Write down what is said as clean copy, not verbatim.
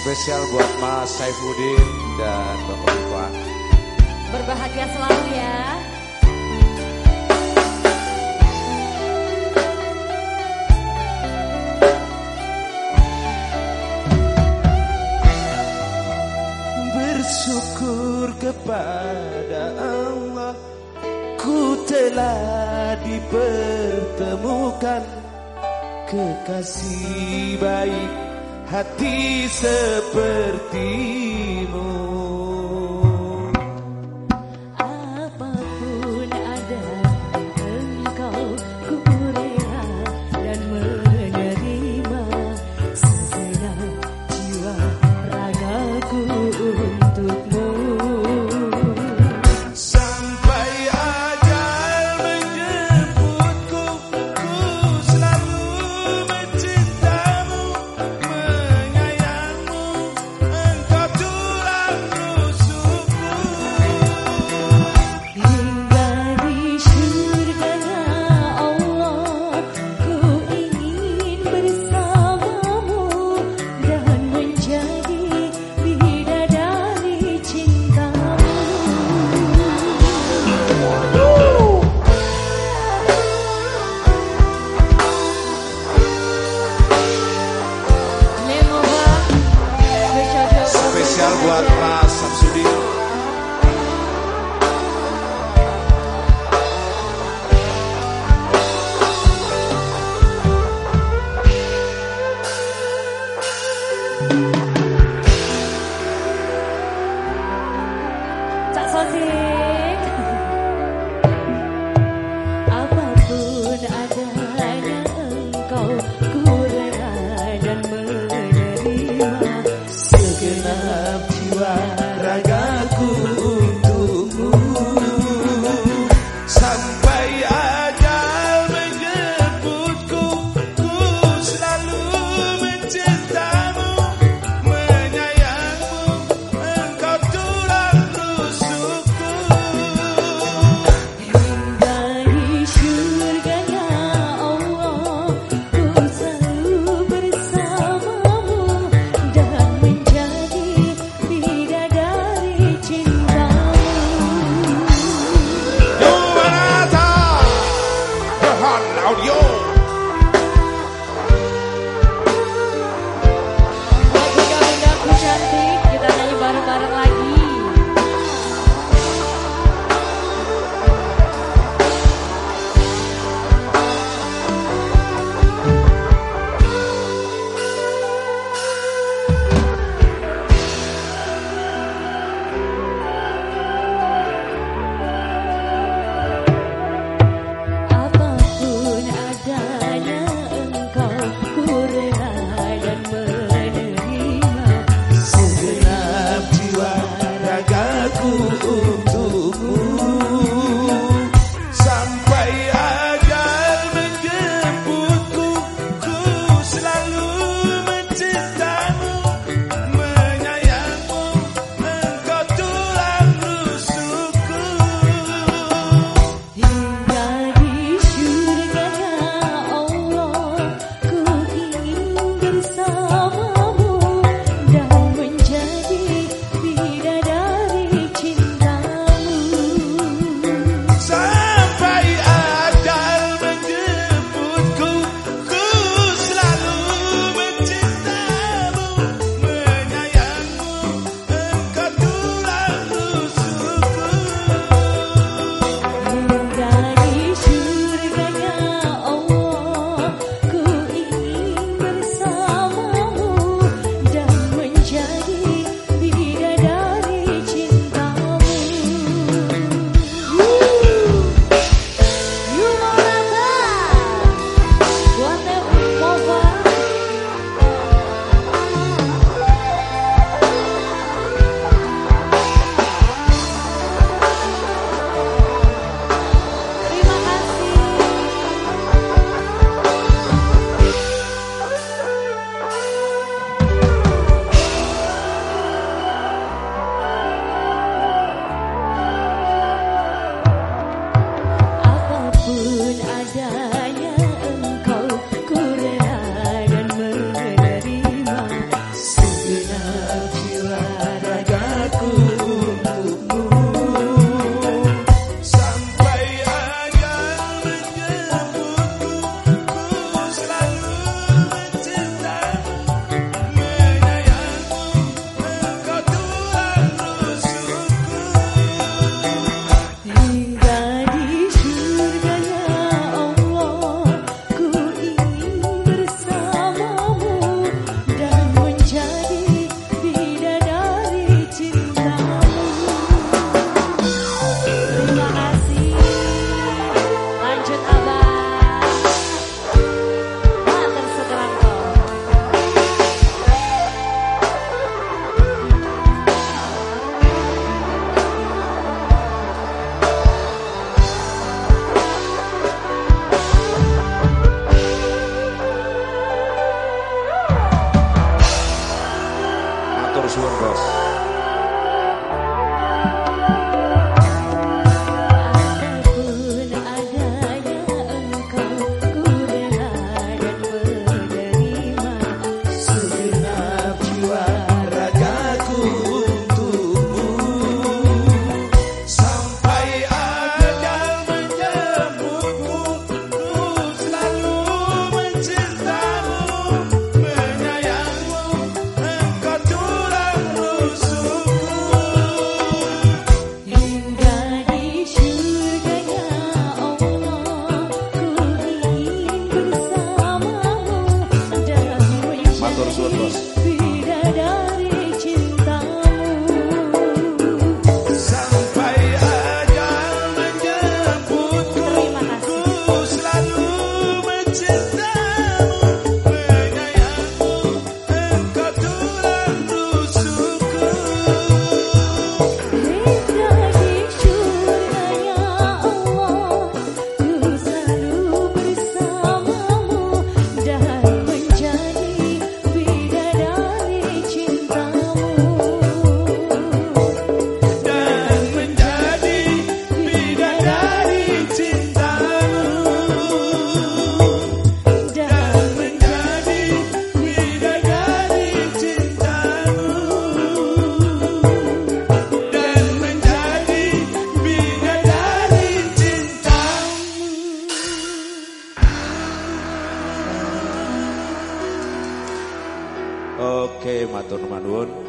Spesial buat Mas Saifuddin dan Bapak Iwan. Berbahagia selalu ya. Bersyukur kepada Allah, ku telah dipertemukan kekasih baik hati sepertimu. Apapun ada engkau, ku rela dan menerima segenap jiwa ragaku untukmu. Sampai ajal menjemputku, ku selalu mencintamu, menyayangmu, engkau tulang rusukku. Hingga di surganya Allah, ku ingin bersamamu dan menjadi bidadari cintamu. Spesial buat Mas Samsudin. Cak Sodik. Apapun adanya engkau, ku rela dan menerima Segenap jiwa ragaku untukmu. Sampai ajal menjemputku, ku selalu mencintamu, menyayangmu, engkau tulang rusukku. hingga di surganya Allah, ku selalu bersamamu dan menjadi bidadari cintamu. Yuwanata Rehan Audio. Lagunya Bundaku Cantik, kita nyanyi bareng-bareng lagi. Apapun adanya engkau, ku rela dan menerima Segenap jiwa ragaku untukmu. Sampai ajal menjemputku, ku selalu mencintamu, menyayangmu, engkau tulang rusukku. hingga di surganya Allah, ku ingin bersamamu dan menjadi bidadari cintamu. Sampai ajal menjemputku, ku selalu mencintamu, menyayangmu, engkau tulang rusukku. Hingga di surganya Allah, ku ingin bersamamu dan menjadi bidadari cintamu. Yumonata, Wate Umpova. Terima Apapun adanya engkau, ku rela dan menerima Segenap Matur nuwun.